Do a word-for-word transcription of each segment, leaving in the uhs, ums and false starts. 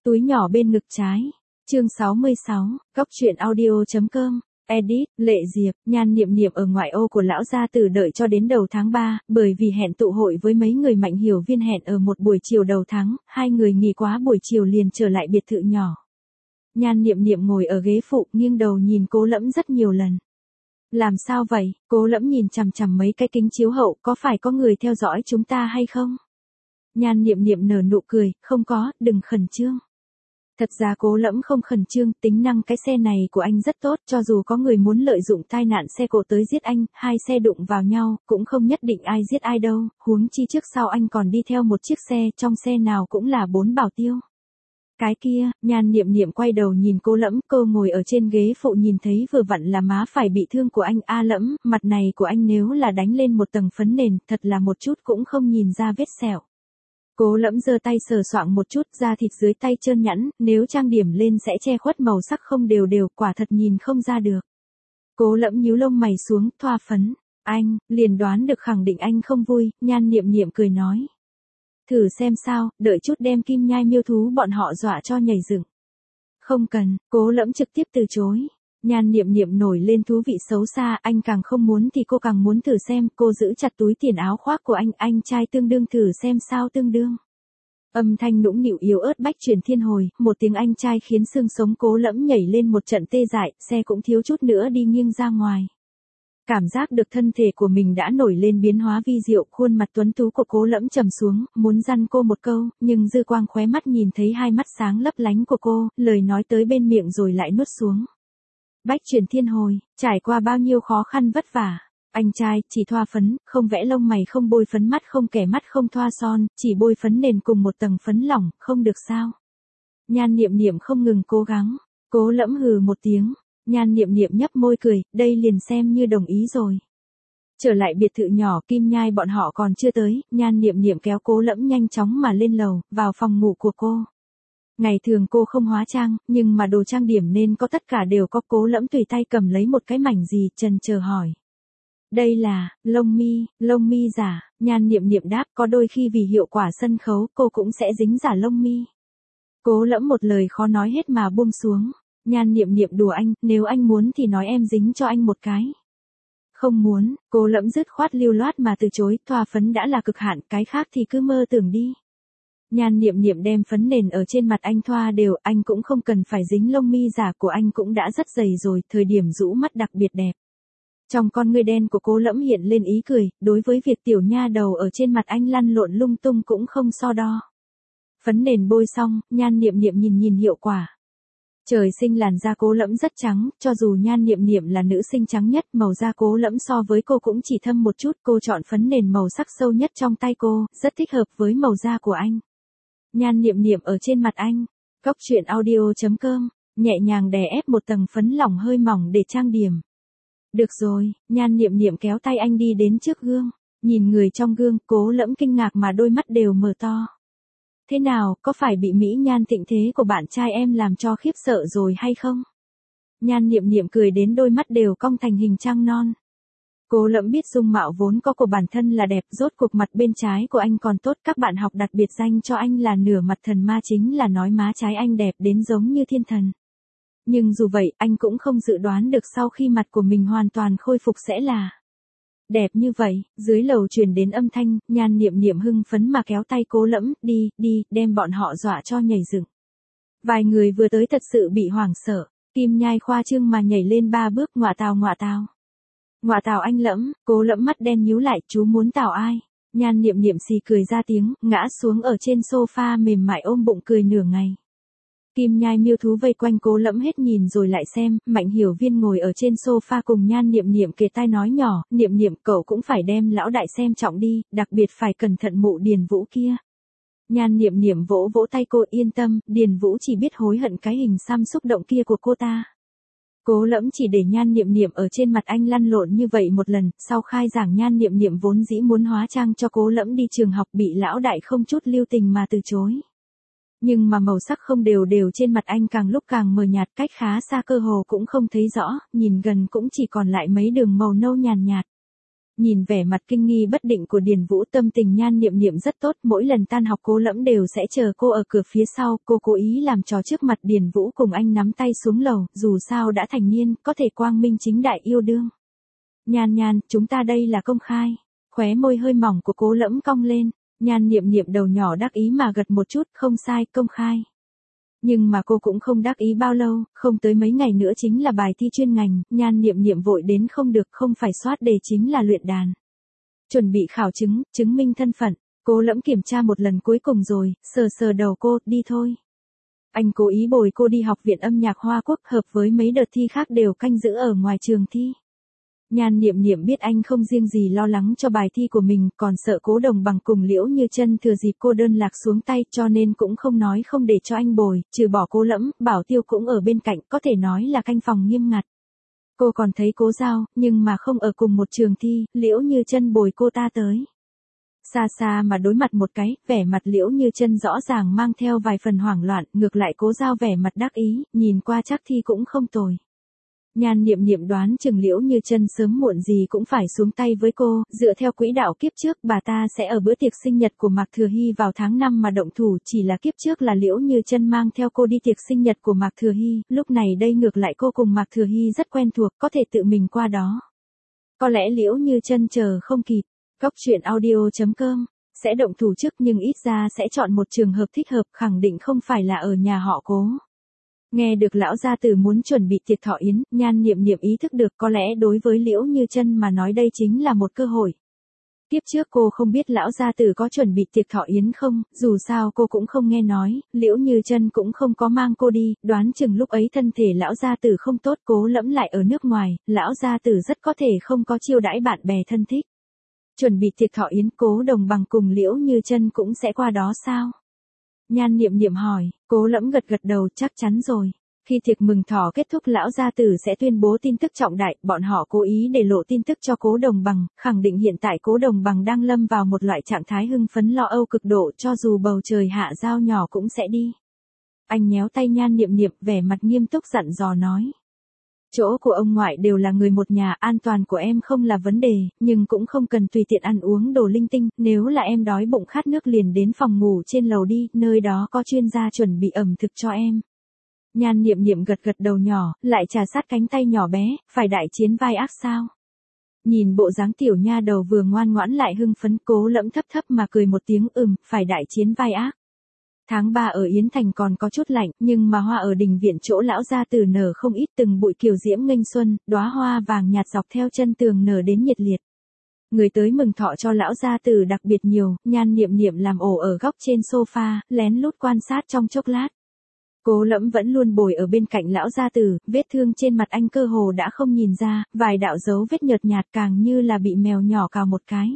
Túi nhỏ bên ngực trái. Chương sáu mươi sáu, Góc truyện audio chấm com. Edit, Lệ Diệp, Nhan Niệm Niệm ở ngoại ô của lão gia tử đợi cho đến đầu tháng ba, bởi vì hẹn tụ hội với mấy người Mạnh Hiểu Viên hẹn ở một buổi chiều đầu tháng, hai người nghỉ quá buổi chiều liền trở lại biệt thự nhỏ. Nhan Niệm Niệm ngồi ở ghế phụ, nghiêng đầu nhìn Cố Lẫm rất nhiều lần. Làm sao vậy? Cố Lẫm nhìn chằm chằm mấy cái kính chiếu hậu, có phải có người theo dõi chúng ta hay không? Nhan Niệm Niệm nở nụ cười, không có, đừng khẩn trương. Thật ra Cố Lẫm không khẩn trương, tính năng cái xe này của anh rất tốt, cho dù có người muốn lợi dụng tai nạn xe cộ tới giết anh, hai xe đụng vào nhau, cũng không nhất định ai giết ai đâu, huống chi trước sau anh còn đi theo một chiếc xe, trong xe nào cũng là bốn bảo tiêu. Cái kia, Nhan Niệm Niệm quay đầu nhìn Cố Lẫm, cô ngồi ở trên ghế phụ nhìn thấy vừa vặn là má phải bị thương của anh, a Lẫm, mặt này của anh nếu là đánh lên một tầng phấn nền, thật là một chút cũng không nhìn ra vết sẹo. Cố Lẫm giơ tay sờ soạng một chút, da thịt dưới tay trơn nhẵn, nếu trang điểm lên sẽ che khuất màu sắc không đều đều, quả thật nhìn không ra được. Cố Lẫm nhíu lông mày xuống, thoa phấn. Anh, liền đoán được khẳng định anh không vui, Nhan Niệm Niệm cười nói. Thử xem sao, đợi chút đem Kim Nhai miêu thú bọn họ dọa cho nhảy dựng. Không cần, Cố Lẫm trực tiếp từ chối. Nhan Niệm Niệm nổi lên thú vị xấu xa, anh càng không muốn thì cô càng muốn thử xem, cô giữ chặt túi tiền áo khoác của anh, anh trai tương đương thử xem sao tương đương. Âm thanh nũng nịu yếu ớt bách truyền thiên hồi, một tiếng anh trai khiến xương sống Cố Lẫm nhảy lên một trận tê dại, xe cũng thiếu chút nữa đi nghiêng ra ngoài. Cảm giác được thân thể của mình đã nổi lên biến hóa vi diệu, khuôn mặt tuấn tú của Cố Lẫm trầm xuống, muốn dăn cô một câu, nhưng dư quang khóe mắt nhìn thấy hai mắt sáng lấp lánh của cô, lời nói tới bên miệng rồi lại nuốt xuống. Bách truyền thiên hồi, trải qua bao nhiêu khó khăn vất vả. Anh trai, chỉ thoa phấn, không vẽ lông mày, không bôi phấn mắt, không kẻ mắt, không thoa son, chỉ bôi phấn nền cùng một tầng phấn lỏng, không được sao? Nhan Niệm Niệm không ngừng cố gắng. Cố Lẫm hừ một tiếng. Nhan Niệm Niệm nhấp môi cười, đây liền xem như đồng ý rồi. Trở lại biệt thự nhỏ, Kim Nhai bọn họ còn chưa tới, Nhan Niệm Niệm kéo Cố Lẫm nhanh chóng mà lên lầu, vào phòng ngủ của cô. Ngày thường cô không hóa trang, nhưng mà đồ trang điểm nên có tất cả đều có. Cố Lẫm tùy tay cầm lấy một cái mảnh gì, chần chờ hỏi. Đây là, lông mi, lông mi giả, Nhan Niệm Niệm đáp, có đôi khi vì hiệu quả sân khấu, cô cũng sẽ dính giả lông mi. Cố Lẫm một lời khó nói hết mà buông xuống. Nhan Niệm Niệm đùa anh, nếu anh muốn thì nói em dính cho anh một cái. Không muốn, Cố Lẫm dứt khoát lưu loát mà từ chối, thoa phấn đã là cực hạn, cái khác thì cứ mơ tưởng đi. Nhan Niệm Niệm đem phấn nền ở trên mặt anh thoa đều, anh cũng không cần phải dính lông mi giả của anh cũng đã rất dày rồi, thời điểm rũ mắt đặc biệt đẹp. Trong con ngươi đen của Cố Lẫm hiện lên ý cười, đối với việc tiểu nha đầu ở trên mặt anh lăn lộn lung tung cũng không so đo. Phấn nền bôi xong, Nhan Niệm Niệm nhìn nhìn hiệu quả. Trời sinh làn da Cố Lẫm rất trắng, cho dù Nhan Niệm Niệm là nữ sinh trắng nhất, màu da Cố Lẫm so với cô cũng chỉ thâm một chút, cô chọn phấn nền màu sắc sâu nhất trong tay cô, rất thích hợp với màu da của anh. Nhan Niệm Niệm ở trên mặt anh. Góc truyện audio chấm com, nhẹ nhàng đè ép một tầng phấn lỏng hơi mỏng để trang điểm. Được rồi, Nhan Niệm Niệm kéo tay anh đi đến trước gương, nhìn người trong gương, Cố Lẫm kinh ngạc mà đôi mắt đều mở to. Thế nào, có phải bị mỹ nhan thịnh thế của bạn trai em làm cho khiếp sợ rồi hay không? Nhan Niệm Niệm cười đến đôi mắt đều cong thành hình trăng non. Cố Lẫm biết dung mạo vốn có của bản thân là đẹp, rốt cuộc mặt bên trái của anh còn tốt, các bạn học đặt biệt danh cho anh là nửa mặt thần ma, chính là nói má trái anh đẹp đến giống như thiên thần. Nhưng dù vậy, anh cũng không dự đoán được sau khi mặt của mình hoàn toàn khôi phục sẽ là đẹp như vậy. Dưới lầu truyền đến âm thanh, Nhan Niệm Niệm hưng phấn mà kéo tay Cố Lẫm, đi, đi, đem bọn họ dọa cho nhảy dựng. Vài người vừa tới thật sự bị hoảng sợ, Kim Nhai khoa trương mà nhảy lên ba bước, ngọa tào ngọa tào. Ngọa tào anh Lẫm, Cố Lẫm mắt đen nhíu lại, chú muốn tào ai? Nhan Niệm Niệm xì cười ra tiếng, ngã xuống ở trên sofa mềm mại ôm bụng cười nửa ngày. Kim Nhai miêu thú vây quanh Cố Lẫm hết nhìn rồi lại xem, Mạnh Hiểu Viên ngồi ở trên sofa cùng Nhan Niệm Niệm kề tai nói nhỏ, Niệm Niệm cậu cũng phải đem lão đại xem trọng đi, đặc biệt phải cẩn thận mụ Điền Vũ kia. Nhan Niệm Niệm vỗ vỗ tay cô, yên tâm, Điền Vũ chỉ biết hối hận cái hình xăm xúc động kia của cô ta. Cố Lẫm chỉ để Nhan Niệm Niệm ở trên mặt anh lăn lộn như vậy một lần, sau khai giảng Nhan Niệm Niệm vốn dĩ muốn hóa trang cho Cố Lẫm đi trường học, bị lão đại không chút lưu tình mà từ chối. Nhưng mà màu sắc không đều đều trên mặt anh càng lúc càng mờ nhạt, cách khá xa cơ hồ cũng không thấy rõ, nhìn gần cũng chỉ còn lại mấy đường màu nâu nhàn nhạt. Nhìn vẻ mặt kinh nghi bất định của Điền Vũ, tâm tình Nhan Niệm Niệm rất tốt, mỗi lần tan học Cố Lẫm đều sẽ chờ cô ở cửa phía sau, cô cố ý làm trò trước mặt Điền Vũ cùng anh nắm tay xuống lầu, dù sao đã thành niên, có thể quang minh chính đại yêu đương. Nhan Nhan, chúng ta đây là công khai. Khóe môi hơi mỏng của Cố Lẫm cong lên, Nhan Niệm Niệm đầu nhỏ đắc ý mà gật một chút, không sai, công khai. Nhưng mà cô cũng không đắc ý bao lâu, không tới mấy ngày nữa chính là bài thi chuyên ngành, Nhan Niệm Niệm vội đến không được, không phải soát đề chính là luyện đàn. Chuẩn bị khảo chứng, chứng minh thân phận, Cố Lẫm kiểm tra một lần cuối cùng rồi, sờ sờ đầu cô, đi thôi. Anh cố ý bồi cô đi học viện âm nhạc Hoa Quốc, hợp với mấy đợt thi khác đều canh giữ ở ngoài trường thi. Nhan Niệm Niệm biết anh không riêng gì lo lắng cho bài thi của mình, còn sợ Cố Đồng Bằng cùng Liễu Như Chân thừa dịp cô đơn lạc xuống tay, cho nên cũng không nói không để cho anh bồi, trừ bỏ Cố Lẫm, Bảo Tiêu cũng ở bên cạnh, có thể nói là canh phòng nghiêm ngặt. Cô còn thấy Cố Giao, nhưng mà không ở cùng một trường thi, Liễu Như Chân bồi cô ta tới. Xa xa mà đối mặt một cái, vẻ mặt Liễu Như Chân rõ ràng mang theo vài phần hoảng loạn, ngược lại Cố Giao vẻ mặt đắc ý, nhìn qua chắc thi cũng không tồi. Nhan Niệm Niệm đoán chừng Liễu Như Chân sớm muộn gì cũng phải xuống tay với cô, dựa theo quỹ đạo kiếp trước bà ta sẽ ở bữa tiệc sinh nhật của Mạc Thừa Hy vào tháng năm mà động thủ, chỉ là kiếp trước là Liễu Như Chân mang theo cô đi tiệc sinh nhật của Mạc Thừa Hy, lúc này đây ngược lại cô cùng Mạc Thừa Hy rất quen thuộc, có thể tự mình qua đó. Có lẽ Liễu Như Chân chờ không kịp, Góc Truyện Audio chấm com sẽ động thủ trước, nhưng ít ra sẽ chọn một trường hợp thích hợp, khẳng định không phải là ở nhà họ Cố. Nghe được lão gia tử muốn chuẩn bị tiệc thọ yến, Nhan Niệm Niệm ý thức được có lẽ đối với Liễu Như Chân mà nói đây chính là một cơ hội. Tiếp trước cô không biết lão gia tử có chuẩn bị tiệc thọ yến không, dù sao cô cũng không nghe nói, Liễu Như Chân cũng không có mang cô đi, đoán chừng lúc ấy thân thể lão gia tử không tốt, Cố Lẫm lại ở nước ngoài, lão gia tử rất có thể không có chiêu đãi bạn bè thân thích. Chuẩn bị tiệc thọ yến, Cố Đồng Bằng cùng Liễu Như Chân cũng sẽ qua đó sao? Nhan Niệm Niệm hỏi, Cố Lẫm gật gật đầu, chắc chắn rồi. Khi tiệc mừng thọ kết thúc lão gia tử sẽ tuyên bố tin tức trọng đại, bọn họ cố ý để lộ tin tức cho Cố Đồng Bằng, khẳng định hiện tại Cố Đồng Bằng đang lâm vào một loại trạng thái hưng phấn lo âu cực độ, cho dù bầu trời hạ dao nhỏ cũng sẽ đi. Anh nhéo tay Nhan Niệm Niệm, vẻ mặt nghiêm túc dặn dò nói. Chỗ của ông ngoại đều là người một nhà, an toàn của em không là vấn đề, nhưng cũng không cần tùy tiện ăn uống đồ linh tinh, nếu là em đói bụng khát nước liền đến phòng ngủ trên lầu đi, nơi đó có chuyên gia chuẩn bị ẩm thực cho em. Nhan Niệm Niệm gật gật đầu nhỏ, lại trà sát cánh tay nhỏ bé, phải đại chiến vai ác sao? Nhìn bộ dáng tiểu nha đầu vừa ngoan ngoãn lại hưng phấn, Cố Lẫm thấp thấp mà cười một tiếng, ừm, phải đại chiến vai ác. Tháng ba ở Yến Thành còn có chút lạnh, nhưng mà hoa ở đình viện chỗ lão gia tử nở không ít, từng bụi kiều diễm nghênh xuân, đóa hoa vàng nhạt dọc theo chân tường nở đến nhiệt liệt. Người tới mừng thọ cho lão gia tử đặc biệt nhiều, Nhan Niệm Niệm làm ổ ở góc trên sofa, lén lút quan sát trong chốc lát. Cố Lẫm vẫn luôn bồi ở bên cạnh lão gia tử, vết thương trên mặt anh cơ hồ đã không nhìn ra, vài đạo dấu vết nhợt nhạt càng như là bị mèo nhỏ cào một cái.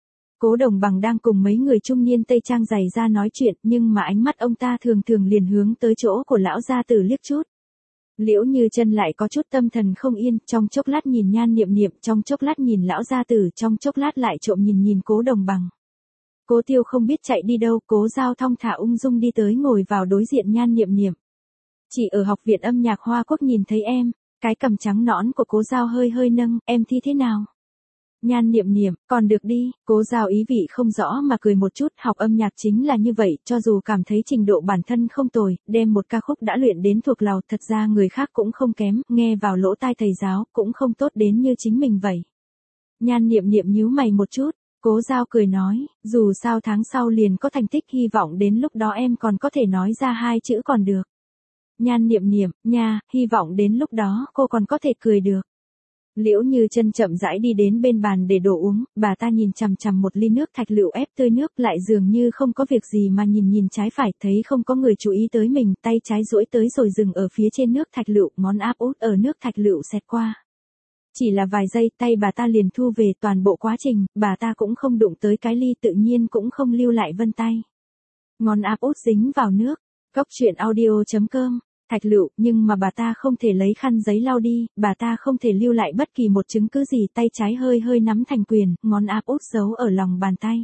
Cố Đồng Bằng đang cùng mấy người trung niên Tây Trang giày ra nói chuyện, nhưng mà ánh mắt ông ta thường thường liền hướng tới chỗ của lão gia tử liếc chút. Liễu Như Chân lại có chút tâm thần không yên, trong chốc lát nhìn Nhan Niệm Niệm, trong chốc lát nhìn lão gia tử, trong chốc lát lại trộm nhìn nhìn Cố Đồng Bằng. Cố Tiêu không biết chạy đi đâu, Cố Giao thong thả ung dung đi tới ngồi vào đối diện Nhan Niệm Niệm. Chị ở học viện âm nhạc Hoa Quốc nhìn thấy em, cái cằm trắng nõn của Cố Giao hơi hơi nâng, em thi thế nào? Nhan Niệm Niệm, còn được đi, Cố Giao ý vị không rõ mà cười một chút, học âm nhạc chính là như vậy, cho dù cảm thấy trình độ bản thân không tồi, đem một ca khúc đã luyện đến thuộc lòng, thật ra người khác cũng không kém, nghe vào lỗ tai thầy giáo, cũng không tốt đến như chính mình vậy. Nhan Niệm Niệm nhíu mày một chút, Cố Giao cười nói, dù sao tháng sau liền có thành tích, hy vọng đến lúc đó em còn có thể nói ra hai chữ còn được. Nhan Niệm Niệm, nha, hy vọng đến lúc đó cô còn có thể cười được. Liễu Như Chân chậm rãi đi đến bên bàn để đổ uống, bà ta nhìn chằm chằm một ly nước thạch lựu ép tươi nước, lại dường như không có việc gì mà nhìn nhìn trái phải, thấy không có người chú ý tới mình, tay trái duỗi tới rồi dừng ở phía trên nước thạch lựu, ngón áp út ở nước thạch lựu xẹt qua. Chỉ là vài giây, tay bà ta liền thu về, toàn bộ quá trình, bà ta cũng không đụng tới cái ly, tự nhiên cũng không lưu lại vân tay. Ngón áp út dính vào nước. Góc Truyện Audio chấm com Thạch lựu, nhưng mà bà ta không thể lấy khăn giấy lau đi, bà ta không thể lưu lại bất kỳ một chứng cứ gì, tay trái hơi hơi nắm thành quyền, ngón áp út giấu ở lòng bàn tay.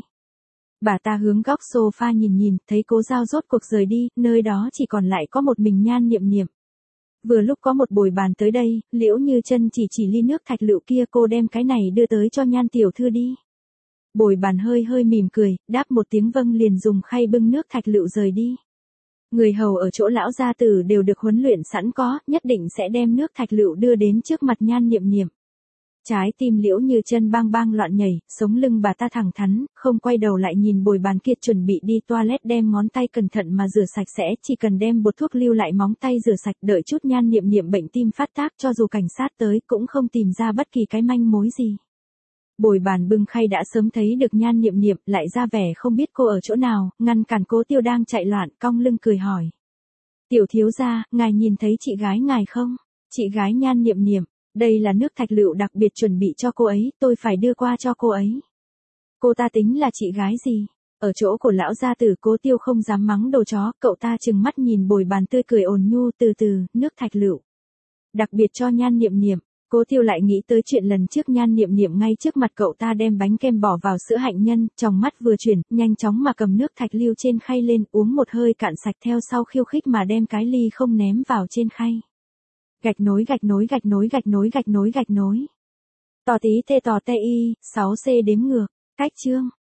Bà ta hướng góc sofa nhìn nhìn, thấy Cố Giao rốt cuộc rời đi, nơi đó chỉ còn lại có một mình Nhan Niệm Niệm. Vừa lúc có một bồi bàn tới đây, Liễu Như Chân chỉ chỉ ly nước thạch lựu kia, cô đem cái này đưa tới cho Nhan tiểu thư đi. Bồi bàn hơi hơi mỉm cười, đáp một tiếng vâng liền dùng khay bưng nước thạch lựu rời đi. Người hầu ở chỗ lão gia tử đều được huấn luyện sẵn có, nhất định sẽ đem nước thạch lựu đưa đến trước mặt Nhan Niệm Niệm. Trái tim Liễu Như Chân bang bang loạn nhảy, sống lưng bà ta thẳng thắn, không quay đầu lại nhìn bồi bàn kia chuẩn bị đi toilet đem ngón tay cẩn thận mà rửa sạch sẽ, chỉ cần đem bột thuốc lưu lại móng tay rửa sạch, đợi chút Nhan Niệm Niệm bệnh tim phát tác, cho dù cảnh sát tới cũng không tìm ra bất kỳ cái manh mối gì. Bồi bàn bưng khay đã sớm thấy được Nhan Niệm Niệm, lại ra vẻ không biết cô ở chỗ nào, ngăn cản Cố Tiêu đang chạy loạn, cong lưng cười hỏi. Tiểu thiếu gia, ngài nhìn thấy chị gái ngài không? Chị gái Nhan Niệm Niệm, đây là nước thạch lựu đặc biệt chuẩn bị cho cô ấy, tôi phải đưa qua cho cô ấy. Cô ta tính là chị gái gì? Ở chỗ của lão gia tử Cố Tiêu không dám mắng đồ chó, cậu ta trừng mắt nhìn bồi bàn tươi cười ôn nhu, từ từ, nước thạch lựu. Đặc biệt cho Nhan Niệm Niệm. Cố Tiêu lại nghĩ tới chuyện lần trước Nhan Niệm Niệm ngay trước mặt cậu ta đem bánh kem bỏ vào sữa hạnh nhân, trong mắt vừa chuyển, nhanh chóng mà cầm nước thạch lưu trên khay lên, uống một hơi cạn sạch, theo sau khiêu khích mà đem cái ly không ném vào trên khay. Gạch nối gạch nối gạch nối gạch nối gạch nối gạch nối. Tò tí tê tò tê y, sáu C đếm ngược, cách chương.